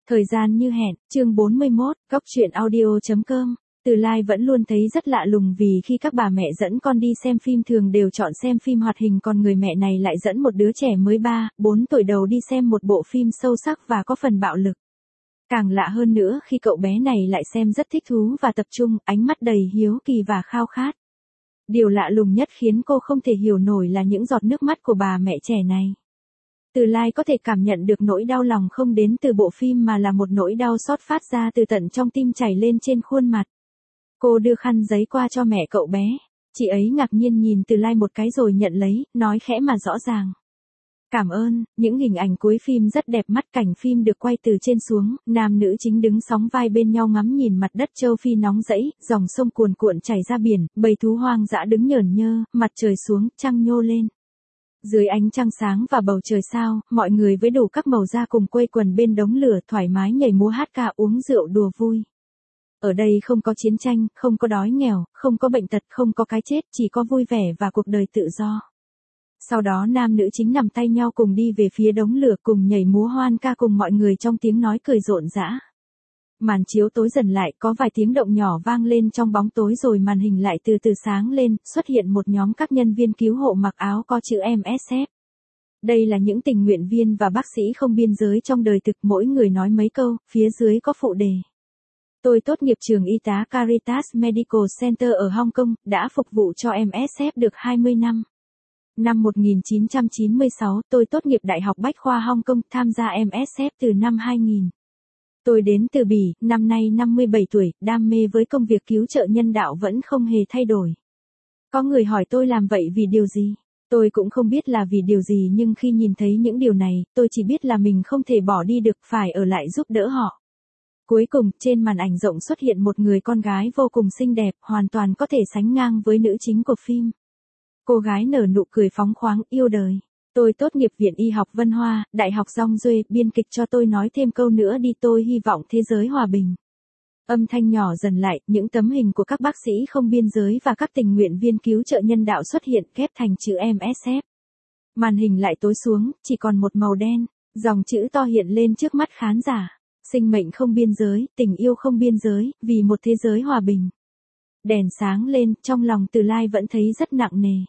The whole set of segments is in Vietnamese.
Thời gian như hẹn, chương 41, góc truyện audio.com. Từ Lai vẫn luôn thấy rất lạ lùng vì khi các bà mẹ dẫn con đi xem phim thường đều chọn xem phim hoạt hình, còn người mẹ này lại dẫn một đứa trẻ mới 3, 4 tuổi đầu đi xem một bộ phim sâu sắc và có phần bạo lực. Càng lạ hơn nữa khi cậu bé này lại xem rất thích thú và tập trung, ánh mắt đầy hiếu kỳ và khao khát. Điều lạ lùng nhất khiến cô không thể hiểu nổi là những giọt nước mắt của bà mẹ trẻ này. Từ Lai có thể cảm nhận được nỗi đau lòng không đến từ bộ phim mà là một nỗi đau xót phát ra từ tận trong tim chảy lên trên khuôn mặt. Cô đưa khăn giấy qua cho mẹ cậu bé. Chị ấy ngạc nhiên nhìn Từ Lai một cái rồi nhận lấy, nói khẽ mà rõ ràng. Cảm ơn, những hình ảnh cuối phim rất đẹp mắt, cảnh phim được quay từ trên xuống, nam nữ chính đứng sóng vai bên nhau ngắm nhìn mặt đất châu Phi nóng rẫy, dòng sông cuồn cuộn chảy ra biển, bầy thú hoang dã đứng nhởn nhơ, mặt trời xuống, trăng nhô lên. Dưới ánh trăng sáng và bầu trời sao, mọi người với đủ các màu da cùng quây quần bên đống lửa thoải mái nhảy múa hát ca uống rượu đùa vui. Ở đây không có chiến tranh, không có đói nghèo, không có bệnh tật, không có cái chết, chỉ có vui vẻ và cuộc đời tự do. Sau đó nam nữ chính nắm tay nhau cùng đi về phía đống lửa, cùng nhảy múa hoan ca cùng mọi người trong tiếng nói cười rộn rã. Màn chiếu tối dần lại, có vài tiếng động nhỏ vang lên trong bóng tối rồi màn hình lại từ từ sáng lên, xuất hiện một nhóm các nhân viên cứu hộ mặc áo có chữ MSF. Đây là những tình nguyện viên và bác sĩ không biên giới trong đời thực, mỗi người nói mấy câu, phía dưới có phụ đề. Tôi tốt nghiệp trường y tá Caritas Medical Center ở Hong Kong, đã phục vụ cho MSF được 20 năm. Năm 1996, tôi tốt nghiệp Đại học Bách khoa Hong Kong, tham gia MSF từ năm 2000. Tôi đến từ Bỉ, năm nay 57 tuổi, đam mê với công việc cứu trợ nhân đạo vẫn không hề thay đổi. Có người hỏi tôi làm vậy vì điều gì? Tôi cũng không biết là vì điều gì, nhưng khi nhìn thấy những điều này, tôi chỉ biết là mình không thể bỏ đi được, phải ở lại giúp đỡ họ. Cuối cùng, trên màn ảnh rộng xuất hiện một người con gái vô cùng xinh đẹp, hoàn toàn có thể sánh ngang với nữ chính của phim. Cô gái nở nụ cười phóng khoáng, yêu đời. Tôi tốt nghiệp Viện Y học Vân Hoa, Đại học Dong Duê, biên kịch cho tôi nói thêm câu nữa đi, tôi hy vọng thế giới hòa bình. Âm thanh nhỏ dần lại, những tấm hình của các bác sĩ không biên giới và các tình nguyện viên cứu trợ nhân đạo xuất hiện ghép thành chữ MSF. Màn hình lại tối xuống, chỉ còn một màu đen, dòng chữ to hiện lên trước mắt khán giả. Sinh mệnh không biên giới, tình yêu không biên giới, vì một thế giới hòa bình. Đèn sáng lên, trong lòng Từ Lai vẫn thấy rất nặng nề.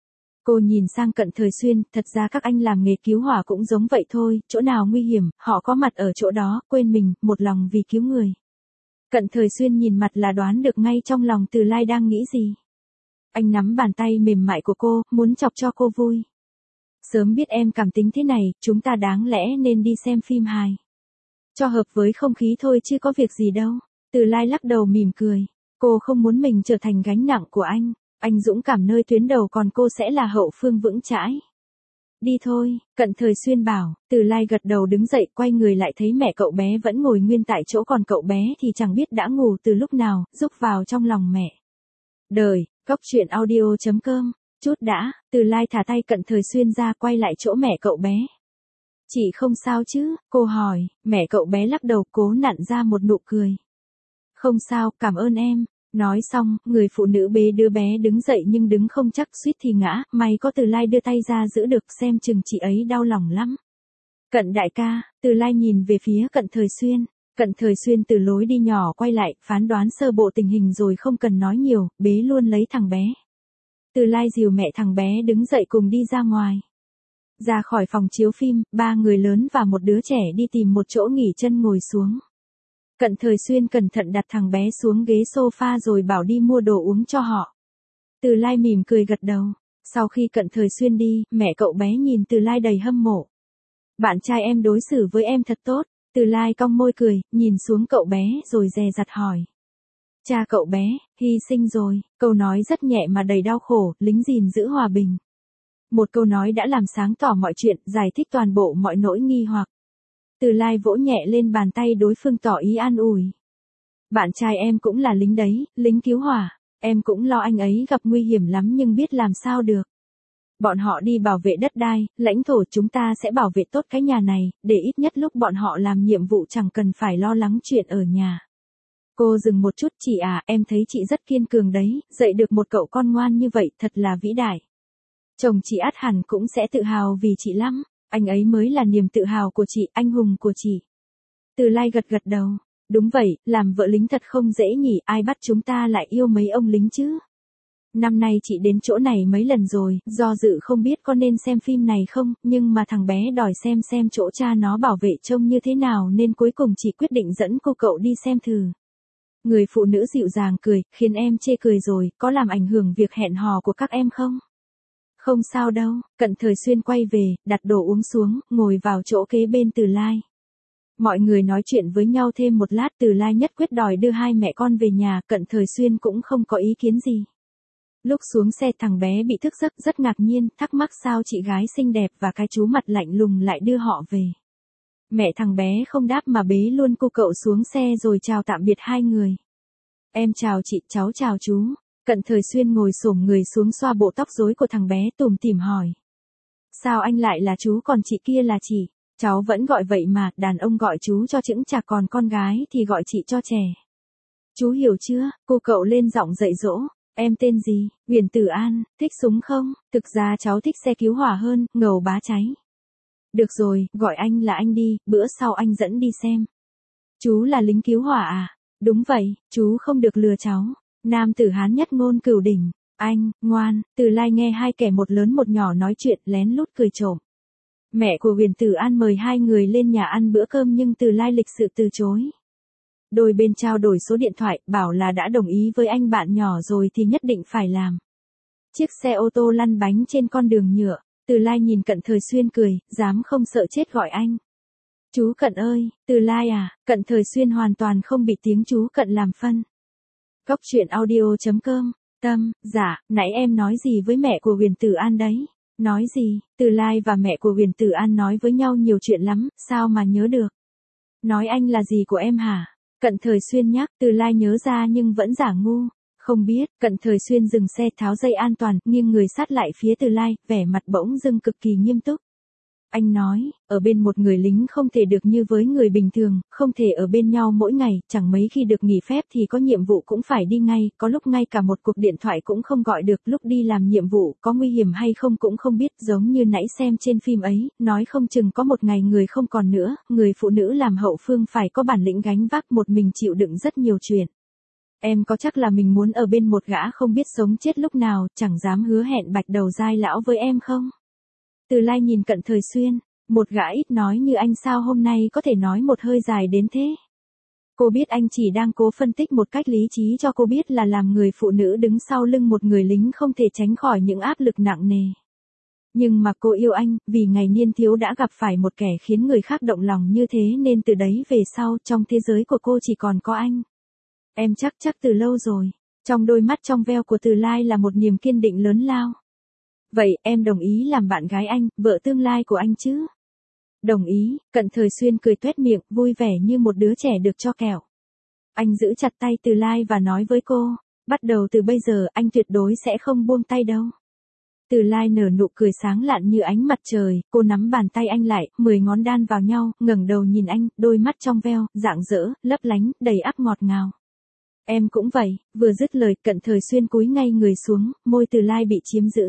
Cô nhìn sang Cận Thời Xuyên, thật ra các anh làm nghề cứu hỏa cũng giống vậy thôi, chỗ nào nguy hiểm, họ có mặt ở chỗ đó, quên mình, một lòng vì cứu người. Cận Thời Xuyên nhìn mặt là đoán được ngay trong lòng Từ Lai đang nghĩ gì. Anh nắm bàn tay mềm mại của cô, muốn chọc cho cô vui. Sớm biết em cảm tính thế này, chúng ta đáng lẽ nên đi xem phim hài. Cho hợp với không khí thôi chứ có việc gì đâu. Từ Lai lắc đầu mỉm cười. Cô không muốn mình trở thành gánh nặng của anh. Anh dũng cảm nơi tuyến đầu, còn cô sẽ là hậu phương vững chãi. Đi thôi, Cận Thời Xuyên bảo. Từ Lai gật đầu đứng dậy, quay người lại thấy mẹ cậu bé vẫn ngồi nguyên tại chỗ, còn cậu bé thì chẳng biết đã ngủ từ lúc nào, rúc vào trong lòng mẹ. Đời, góc truyện audio.com. Chút đã, Từ Lai thả tay Cận Thời Xuyên ra, quay lại chỗ mẹ cậu bé. Chị không sao chứ, cô hỏi, mẹ cậu bé lắc đầu, cố nặn ra một nụ cười. Không sao, cảm ơn em. Nói xong, người phụ nữ bế đứa bé đứng dậy nhưng đứng không chắc, suýt thì ngã, may có Từ Lai đưa tay ra giữ được, xem chừng chị ấy đau lòng lắm. Cận đại ca, Từ Lai nhìn về phía Cận Thời Xuyên. Cận Thời Xuyên từ lối đi nhỏ quay lại, phán đoán sơ bộ tình hình rồi không cần nói nhiều, bế luôn lấy thằng bé. Từ Lai dìu mẹ thằng bé đứng dậy cùng đi ra ngoài. Ra khỏi phòng chiếu phim, 3 người lớn và một đứa trẻ đi tìm một chỗ nghỉ chân ngồi xuống. Cận Thời Xuyên cẩn thận đặt thằng bé xuống ghế sofa rồi bảo đi mua đồ uống cho họ. Từ Lai mỉm cười gật đầu. Sau khi Cận Thời Xuyên đi, mẹ cậu bé nhìn Từ Lai đầy hâm mộ. Bạn trai em đối xử với em thật tốt. Từ Lai cong môi cười, nhìn xuống cậu bé rồi dè dặt hỏi. Cha cậu bé, hy sinh rồi. Câu nói rất nhẹ mà đầy đau khổ, lính gìn giữ hòa bình. Một câu nói đã làm sáng tỏ mọi chuyện, giải thích toàn bộ mọi nỗi nghi hoặc. Từ Lai vỗ nhẹ lên bàn tay đối phương tỏ ý an ủi. Bạn trai em cũng là lính đấy, lính cứu hỏa. Em cũng lo anh ấy gặp nguy hiểm lắm nhưng biết làm sao được. Bọn họ đi bảo vệ đất đai, lãnh thổ, chúng ta sẽ bảo vệ tốt cái nhà này, để ít nhất lúc bọn họ làm nhiệm vụ chẳng cần phải lo lắng chuyện ở nhà. Cô dừng một chút, chị à, em thấy chị rất kiên cường đấy, dạy được một cậu con ngoan như vậy, thật là vĩ đại. Chồng chị ắt hẳn cũng sẽ tự hào vì chị lắm. Anh ấy mới là niềm tự hào của chị, anh hùng của chị. Từ Lai gật gật đầu. Đúng vậy, làm vợ lính thật không dễ nhỉ, ai bắt chúng ta lại yêu mấy ông lính chứ? Năm nay chị đến chỗ này mấy lần rồi, do dự không biết có nên xem phim này không, nhưng mà thằng bé đòi xem chỗ cha nó bảo vệ trông như thế nào nên cuối cùng chị quyết định dẫn cô cậu đi xem thử. Người phụ nữ dịu dàng cười, khiến em chê cười rồi, có làm ảnh hưởng việc hẹn hò của các em không? Không sao đâu, Cận Thời Xuyên quay về, đặt đồ uống xuống, ngồi vào chỗ kế bên Từ Lai. Mọi người nói chuyện với nhau thêm một lát, Từ Lai nhất quyết đòi đưa hai mẹ con về nhà, Cận Thời Xuyên cũng không có ý kiến gì. Lúc xuống xe thằng bé bị thức giấc rất ngạc nhiên, thắc mắc sao chị gái xinh đẹp và cái chú mặt lạnh lùng lại đưa họ về. Mẹ thằng bé không đáp mà bế luôn cô cậu xuống xe rồi chào tạm biệt hai người. Em chào chị, cháu chào chú. Cận Thời Xuyên ngồi xổm người xuống xoa bộ tóc rối của thằng bé tủm tỉm hỏi. Sao anh lại là chú còn chị kia là chị? Cháu vẫn gọi vậy mà, đàn ông gọi chú cho chững chạc còn con gái thì gọi chị cho trẻ. Chú hiểu chưa? Cô cậu lên giọng dạy dỗ. Em tên gì? Huyền Tử An, thích súng không? Thực ra cháu thích xe cứu hỏa hơn, ngầu bá cháy. Được rồi, gọi anh là anh đi, bữa sau anh dẫn đi xem. Chú là lính cứu hỏa à? Đúng vậy, chú không được lừa cháu. Nam tử Hán nhất ngôn cửu đỉnh. Anh, ngoan. Từ Lai nghe hai kẻ một lớn một nhỏ nói chuyện lén lút cười trộm. Mẹ của Huyền Tử An mời hai người lên nhà ăn bữa cơm nhưng Từ Lai lịch sự từ chối. Đôi bên trao đổi số điện thoại, bảo là đã đồng ý với anh bạn nhỏ rồi thì nhất định phải làm. Chiếc xe ô tô lăn bánh trên con đường nhựa, Từ Lai nhìn Cận Thời Xuyên cười, dám không sợ chết gọi anh. Chú Cận ơi, Từ Lai à, Cận Thời Xuyên hoàn toàn không bị tiếng chú Cận làm phân. Góc truyện audio.com, Tâm, dạ, nãy em nói gì với mẹ của Huyền Tử An đấy? Nói gì? Từ Lai và mẹ của Huyền Tử An nói với nhau nhiều chuyện lắm, sao mà nhớ được? Nói anh là gì của em hả? Cận Thời Xuyên nhắc, Từ Lai nhớ ra nhưng vẫn giả ngu. Không biết, Cận Thời Xuyên dừng xe tháo dây an toàn, nghiêng người sát lại phía Từ Lai, vẻ mặt bỗng dưng cực kỳ nghiêm túc. Anh nói, ở bên một người lính không thể được như với người bình thường, không thể ở bên nhau mỗi ngày, chẳng mấy khi được nghỉ phép thì có nhiệm vụ cũng phải đi ngay, có lúc ngay cả một cuộc điện thoại cũng không gọi được, lúc đi làm nhiệm vụ có nguy hiểm hay không cũng không biết, giống như nãy xem trên phim ấy, nói không chừng có một ngày người không còn nữa, người phụ nữ làm hậu phương phải có bản lĩnh gánh vác một mình chịu đựng rất nhiều chuyện. Em có chắc là mình muốn ở bên một gã không biết sống chết lúc nào, chẳng dám hứa hẹn bạch đầu dai lão với em không? Từ Lai nhìn Cận Thời Xuyên, một gã ít nói như anh sao hôm nay có thể nói một hơi dài đến thế? Cô biết anh chỉ đang cố phân tích một cách lý trí cho cô biết là làm người phụ nữ đứng sau lưng một người lính không thể tránh khỏi những áp lực nặng nề. Nhưng mà cô yêu anh, vì ngày niên thiếu đã gặp phải một kẻ khiến người khác động lòng như thế nên từ đấy về sau trong thế giới của cô chỉ còn có anh. Em chắc từ lâu rồi. Trong đôi mắt trong veo của Từ Lai là một niềm kiên định lớn lao. Vậy, em đồng ý làm bạn gái anh, vợ tương lai của anh chứ? Đồng ý, Cận Thời Xuyên cười tuét miệng, vui vẻ như một đứa trẻ được cho kẹo. Anh giữ chặt tay Từ Lai và nói với cô, bắt đầu từ bây giờ anh tuyệt đối sẽ không buông tay đâu. Từ Lai nở nụ cười sáng lạn như ánh mặt trời, cô nắm bàn tay anh lại, 10 ngón đan vào nhau, ngẩng đầu nhìn anh, đôi mắt trong veo, rạng rỡ, lấp lánh, đầy ắp ngọt ngào. Em cũng vậy, vừa dứt lời, Cận Thời Xuyên cúi ngay người xuống, môi Từ Lai bị chiếm giữ.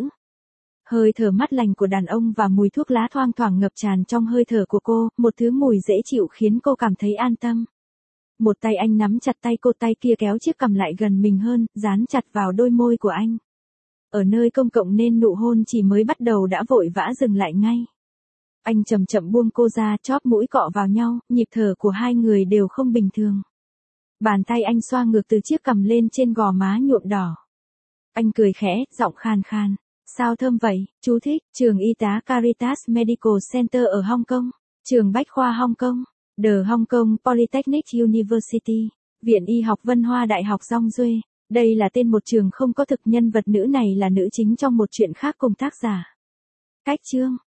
Hơi thở mát lành của đàn ông và mùi thuốc lá thoang thoảng ngập tràn trong hơi thở của cô, một thứ mùi dễ chịu khiến cô cảm thấy an tâm. Một tay anh nắm chặt tay cô, tay kia kéo chiếc cằm lại gần mình hơn, dán chặt vào đôi môi của anh. Ở nơi công cộng nên nụ hôn chỉ mới bắt đầu đã vội vã dừng lại ngay. Anh chậm chậm buông cô ra, chóp mũi cọ vào nhau, nhịp thở của hai người đều không bình thường. Bàn tay anh xoa ngược từ chiếc cằm lên trên gò má nhuộm đỏ. Anh cười khẽ, giọng khàn khàn. Sao thơm vậy? Chú thích, trường y tá Caritas Medical Center ở Hong Kong, trường Bách khoa Hong Kong, The Hong Kong Polytechnic University, Viện Y học Văn Hoa Đại học Dong Duê. Đây là tên một trường không có thực, nhân vật nữ này là nữ chính trong một chuyện khác cùng tác giả. Cách chương